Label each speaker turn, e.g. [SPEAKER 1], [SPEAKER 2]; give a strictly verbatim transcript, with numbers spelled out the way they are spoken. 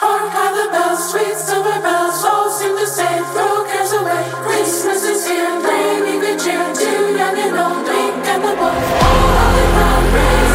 [SPEAKER 1] Hark how the bells, sweet silver bells, all seem to say, throw cares away. Christmas is here, bringing good cheer to young and old, meek and the bold. All holly proud,